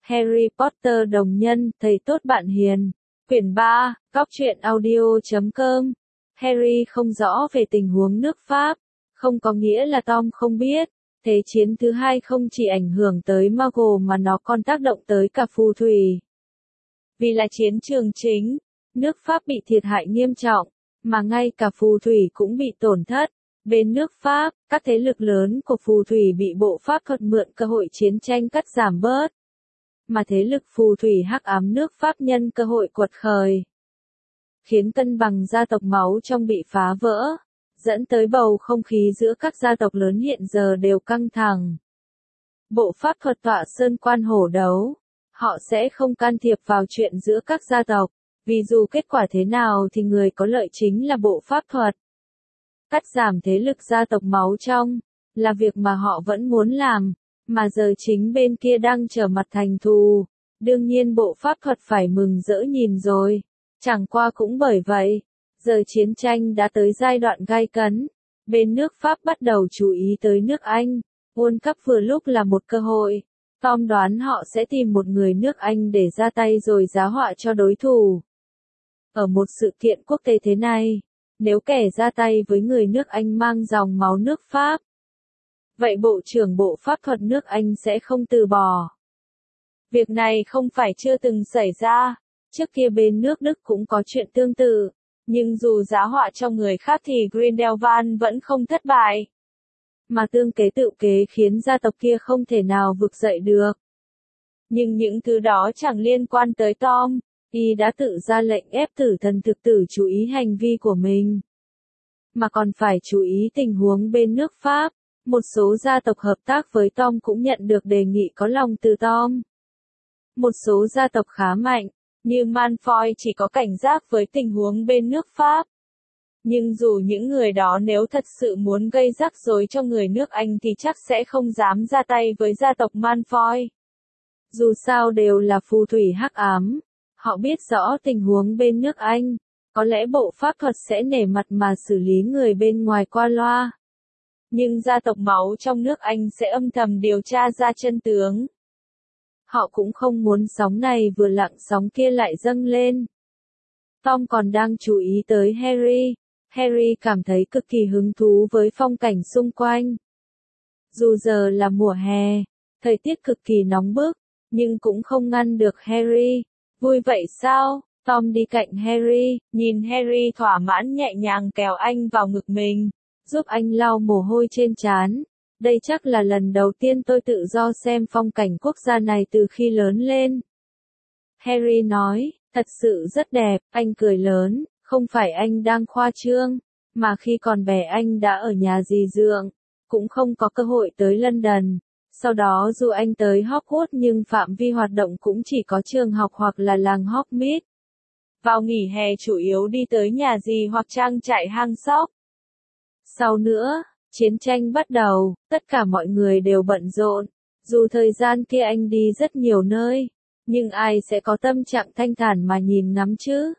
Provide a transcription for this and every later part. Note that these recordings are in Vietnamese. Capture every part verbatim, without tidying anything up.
Harry Potter đồng nhân, thầy tốt bạn hiền. Quyển ba, góc truyện audio chấm com. Harry không rõ về tình huống nước Pháp, không có nghĩa là Tom không biết. Thế chiến thứ hai không chỉ ảnh hưởng tới Muggle mà nó còn tác động tới cả phù thủy. Vì là chiến trường chính, nước Pháp bị thiệt hại nghiêm trọng, mà ngay cả phù thủy cũng bị tổn thất. Bên nước Pháp, các thế lực lớn của phù thủy bị bộ pháp thuật mượn cơ hội chiến tranh cắt giảm bớt. Mà thế lực phù thủy hắc ám nước Pháp nhân cơ hội quật khởi, khiến cân bằng gia tộc máu trong bị phá vỡ, dẫn tới bầu không khí giữa các gia tộc lớn hiện giờ đều căng thẳng. Bộ pháp thuật tọa sơn quan hổ đấu, họ sẽ không can thiệp vào chuyện giữa các gia tộc, vì dù kết quả thế nào thì người có lợi chính là bộ pháp thuật. Cắt giảm thế lực gia tộc máu trong, là việc mà họ vẫn muốn làm, mà giờ chính bên kia đang trở mặt thành thù, đương nhiên bộ pháp thuật phải mừng rỡ nhìn rồi. Chẳng qua cũng bởi vậy, giờ chiến tranh đã tới giai đoạn gay cấn, bên nước Pháp bắt đầu chú ý tới nước Anh, World Cup vừa lúc là một cơ hội. Tom đoán họ sẽ tìm một người nước Anh để ra tay rồi giá họa cho đối thủ. Ở một sự kiện quốc tế thế này, nếu kẻ ra tay với người nước Anh mang dòng máu nước Pháp, vậy Bộ trưởng Bộ Pháp thuật nước Anh sẽ không từ bỏ. Việc này không phải chưa từng xảy ra, trước kia bên nước Đức cũng có chuyện tương tự, nhưng dù giá họa cho người khác thì Grindelwald vẫn không thất bại. Mà tương kế tự kế khiến gia tộc kia không thể nào vực dậy được. Nhưng những thứ đó chẳng liên quan tới Tom, y đã tự ra lệnh ép tử thần thực tử chú ý hành vi của mình. Mà còn phải chú ý tình huống bên nước Pháp, một số gia tộc hợp tác với Tom cũng nhận được đề nghị có lòng từ Tom. Một số gia tộc khá mạnh, như Malfoy chỉ có cảnh giác với tình huống bên nước Pháp. Nhưng dù những người đó nếu thật sự muốn gây rắc rối cho người nước Anh thì chắc sẽ không dám ra tay với gia tộc Malfoy. Dù sao đều là phù thủy hắc ám, họ biết rõ tình huống bên nước Anh, có lẽ bộ pháp thuật sẽ nể mặt mà xử lý người bên ngoài qua loa. Nhưng gia tộc máu trong nước Anh sẽ âm thầm điều tra ra chân tướng. Họ cũng không muốn sóng này vừa lặng sóng kia lại dâng lên. Tom còn đang chú ý tới Harry. Harry cảm thấy cực kỳ hứng thú với phong cảnh xung quanh. Dù giờ là mùa hè, thời tiết cực kỳ nóng bức, nhưng cũng không ngăn được Harry. Vui vậy sao? Tom đi cạnh Harry, nhìn Harry thỏa mãn nhẹ nhàng kéo anh vào ngực mình, giúp anh lau mồ hôi trên trán. Đây chắc là lần đầu tiên tôi tự do xem phong cảnh quốc gia này từ khi lớn lên. Harry nói, thật sự rất đẹp, anh cười lớn, không phải anh đang khoa trương, mà khi còn bé anh đã ở nhà dì dượng, cũng không có cơ hội tới London. Sau đó dù anh tới Hogwarts nhưng phạm vi hoạt động cũng chỉ có trường học hoặc là làng Hogsmeade. Vào nghỉ hè chủ yếu đi tới nhà dì hoặc trang trại hang sóc. Sau nữa, chiến tranh bắt đầu, tất cả mọi người đều bận rộn, dù thời gian kia anh đi rất nhiều nơi, nhưng ai sẽ có tâm trạng thanh thản mà nhìn ngắm chứ?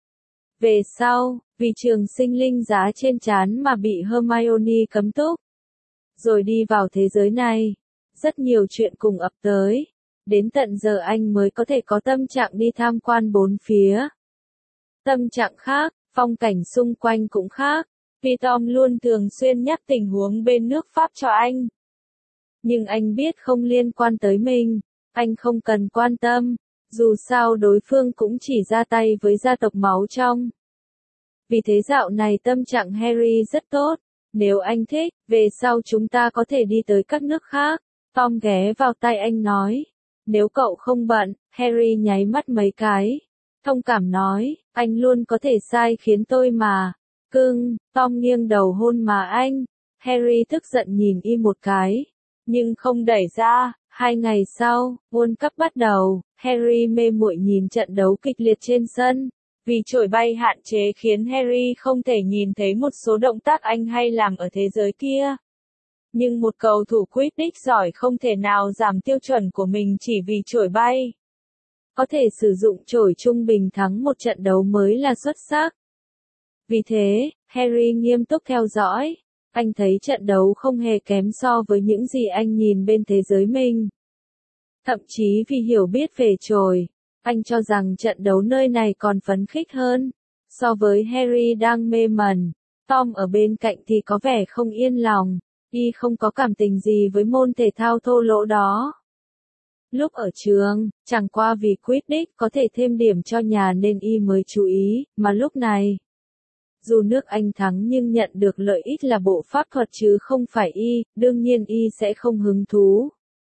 Về sau, vì trường sinh linh giá trên trán mà bị Hermione cấm túc, rồi đi vào thế giới này, rất nhiều chuyện cùng ập tới, đến tận giờ anh mới có thể có tâm trạng đi tham quan bốn phía. Tâm trạng khác, phong cảnh xung quanh cũng khác. Vì Tom luôn thường xuyên nhắc tình huống bên nước Pháp cho anh. Nhưng anh biết không liên quan tới mình, anh không cần quan tâm, dù sao đối phương cũng chỉ ra tay với gia tộc máu trong. Vì thế dạo này tâm trạng Harry rất tốt, nếu anh thích, về sau chúng ta có thể đi tới các nước khác. Tom ghé vào tai anh nói, nếu cậu không bận, Harry nháy mắt mấy cái. Thông cảm nói, anh luôn có thể sai khiến tôi mà. Cưng, Tom nghiêng đầu hôn mà anh. Harry tức giận nhìn y một cái, nhưng không đẩy ra. Hai ngày sau, World Cup bắt đầu, Harry mê muội nhìn trận đấu kịch liệt trên sân. Vì chổi bay hạn chế khiến Harry không thể nhìn thấy một số động tác anh hay làm ở thế giới kia. Nhưng một cầu thủ Quidditch giỏi không thể nào giảm tiêu chuẩn của mình chỉ vì chổi bay. Có thể sử dụng chổi trung bình thắng một trận đấu mới là xuất sắc. Vì thế, Harry nghiêm túc theo dõi. Anh thấy trận đấu không hề kém so với những gì anh nhìn bên thế giới mình. Thậm chí vì hiểu biết về chồi, anh cho rằng trận đấu nơi này còn phấn khích hơn. So với Harry đang mê mẩn, Tom ở bên cạnh thì có vẻ không yên lòng, y không có cảm tình gì với môn thể thao thô lỗ đó. Lúc ở trường, chẳng qua vì Quidditch có thể thêm điểm cho nhà nên y mới chú ý, mà lúc này, dù nước Anh thắng nhưng nhận được lợi ích là bộ pháp thuật chứ không phải y, đương nhiên y sẽ không hứng thú.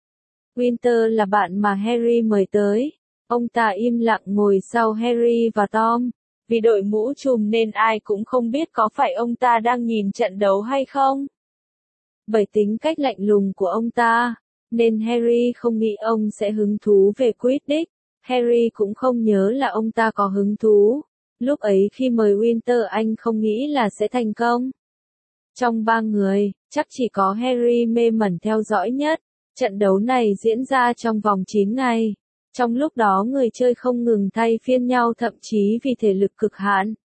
Winter là bạn mà Harry mời tới. Ông ta im lặng ngồi sau Harry và Tom. Vì đội mũ trùm nên ai cũng không biết có phải ông ta đang nhìn trận đấu hay không. Bởi tính cách lạnh lùng của ông ta, nên Harry không nghĩ ông sẽ hứng thú về Quidditch. Harry cũng không nhớ là ông ta có hứng thú. Lúc ấy khi mời Winter anh không nghĩ là sẽ thành công. Trong ba người, chắc chỉ có Harry mê mẩn theo dõi nhất. Trận đấu này diễn ra trong vòng chín ngày. Trong lúc đó người chơi không ngừng thay phiên nhau thậm chí vì thể lực cực hạn.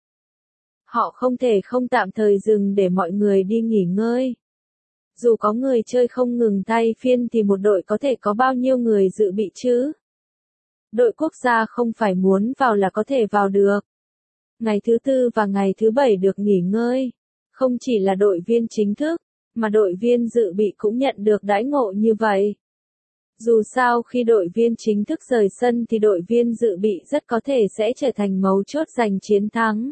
Họ không thể không tạm thời dừng để mọi người đi nghỉ ngơi. Dù có người chơi không ngừng thay phiên thì một đội có thể có bao nhiêu người dự bị chứ? Đội quốc gia không phải muốn vào là có thể vào được. Ngày thứ tư và ngày thứ bảy được nghỉ ngơi. Không chỉ là đội viên chính thức, mà đội viên dự bị cũng nhận được đãi ngộ như vậy. Dù sao khi đội viên chính thức rời sân thì đội viên dự bị rất có thể sẽ trở thành mấu chốt giành chiến thắng.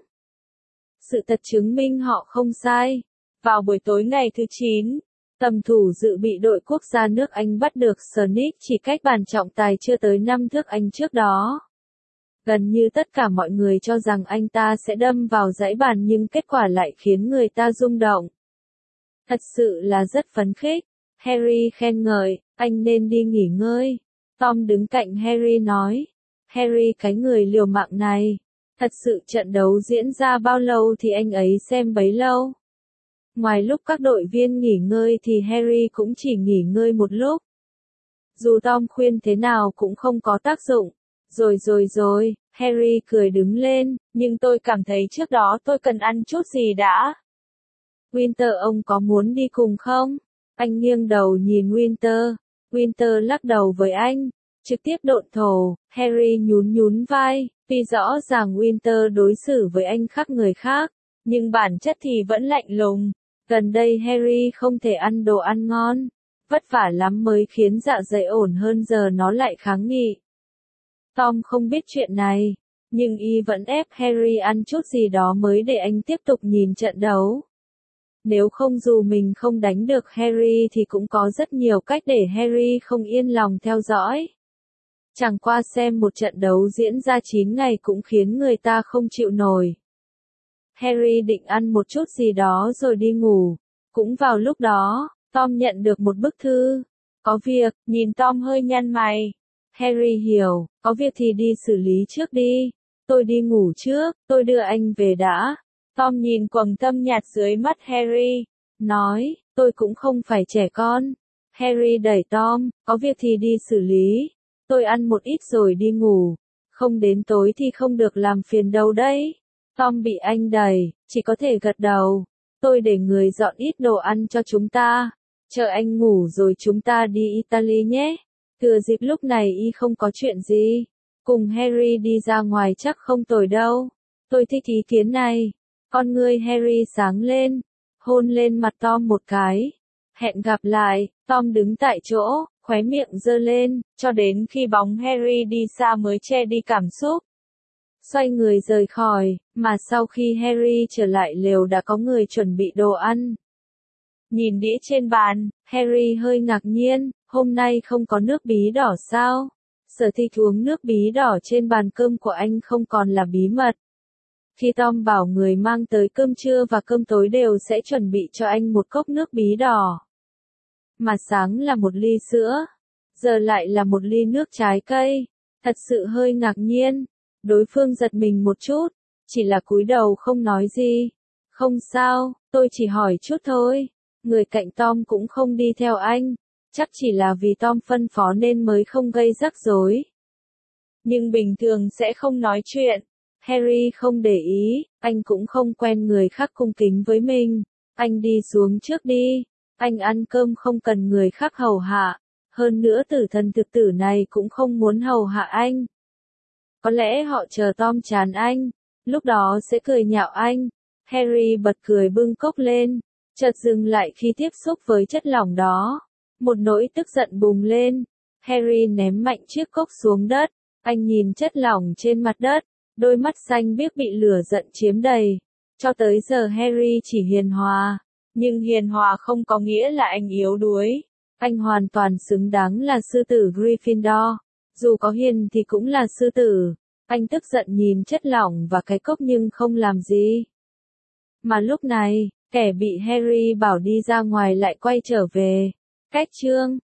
Sự thật chứng minh họ không sai. Vào buổi tối ngày thứ chín, tầm thủ dự bị đội quốc gia nước Anh bắt được Snape chỉ cách bàn trọng tài chưa tới năm thước Anh trước đó. Gần như tất cả mọi người cho rằng anh ta sẽ đâm vào dãy bàn nhưng kết quả lại khiến người ta rung động. Thật sự là rất phấn khích. Harry khen ngợi, anh nên đi nghỉ ngơi. Tom đứng cạnh Harry nói. Harry cái người liều mạng này. Thật sự trận đấu diễn ra bao lâu thì anh ấy xem bấy lâu. Ngoài lúc các đội viên nghỉ ngơi thì Harry cũng chỉ nghỉ ngơi một lúc. Dù Tom khuyên thế nào cũng không có tác dụng. Rồi rồi rồi, Harry cười đứng lên, nhưng tôi cảm thấy trước đó tôi cần ăn chút gì đã. Winter ông có muốn đi cùng không? Anh nghiêng đầu nhìn Winter. Winter lắc đầu với anh. Trực tiếp độn thổ, Harry nhún nhún vai. Tuy rõ ràng Winter đối xử với anh khác người khác, nhưng bản chất thì vẫn lạnh lùng. Gần đây Harry không thể ăn đồ ăn ngon. Vất vả lắm mới khiến dạ dày ổn hơn giờ nó lại kháng nghị. Tom không biết chuyện này, nhưng y vẫn ép Harry ăn chút gì đó mới để anh tiếp tục nhìn trận đấu. Nếu không dù mình không đánh được Harry thì cũng có rất nhiều cách để Harry không yên lòng theo dõi. Chẳng qua xem một trận đấu diễn ra chín ngày cũng khiến người ta không chịu nổi. Harry định ăn một chút gì đó rồi đi ngủ. Cũng vào lúc đó, Tom nhận được một bức thư. Có việc, nhìn Tom hơi nhăn mày. Harry hiểu, có việc thì đi xử lý trước đi. Tôi đi ngủ trước, tôi đưa anh về đã. Tom nhìn quầng thâm nhạt dưới mắt Harry, nói, tôi cũng không phải trẻ con. Harry đẩy Tom, có việc thì đi xử lý. Tôi ăn một ít rồi đi ngủ. Không đến tối thì không được làm phiền đâu đấy. Tom bị anh đẩy, chỉ có thể gật đầu. Tôi để người dọn ít đồ ăn cho chúng ta. Chờ anh ngủ rồi chúng ta đi Italy nhé. Thừa dịp lúc này y không có chuyện gì. Cùng Harry đi ra ngoài chắc không tồi đâu. Tôi thích ý kiến này. Con ngươi Harry sáng lên. Hôn lên mặt Tom một cái. Hẹn gặp lại. Tom đứng tại chỗ, khóe miệng giơ lên, cho đến khi bóng Harry đi xa mới che đi cảm xúc. Xoay người rời khỏi, mà sau khi Harry trở lại lều đã có người chuẩn bị đồ ăn. Nhìn đĩa trên bàn, Harry hơi ngạc nhiên, hôm nay không có nước bí đỏ sao? Sở thích uống nước bí đỏ trên bàn cơm của anh không còn là bí mật. Khi Tom bảo người mang tới cơm trưa và cơm tối đều sẽ chuẩn bị cho anh một cốc nước bí đỏ. Mà sáng là một ly sữa, giờ lại là một ly nước trái cây. Thật sự hơi ngạc nhiên. Đối phương giật mình một chút, chỉ là cúi đầu không nói gì. Không sao, tôi chỉ hỏi chút thôi. Người cạnh Tom cũng không đi theo anh. Chắc chỉ là vì Tom phân phó nên mới không gây rắc rối. Nhưng bình thường sẽ không nói chuyện. Harry không để ý, anh cũng không quen người khác cung kính với mình. Anh đi xuống trước đi. Anh ăn cơm không cần người khác hầu hạ. Hơn nữa tử thần thực tử này cũng không muốn hầu hạ anh. Có lẽ họ chờ Tom chán anh, lúc đó sẽ cười nhạo anh. Harry bật cười bưng cốc lên, chợt dừng lại khi tiếp xúc với chất lỏng đó. Một nỗi tức giận bùng lên. Harry ném mạnh chiếc cốc xuống đất. Anh nhìn chất lỏng trên mặt đất, đôi mắt xanh biếc bị lửa giận chiếm đầy. Cho tới giờ Harry chỉ hiền hòa, nhưng hiền hòa không có nghĩa là anh yếu đuối. Anh hoàn toàn xứng đáng là sư tử Gryffindor. Dù có hiền thì cũng là sư tử. Anh tức giận nhìn chất lỏng và cái cốc nhưng không làm gì. Mà lúc này, kẻ bị Harry bảo đi ra ngoài lại quay trở về. Cách chương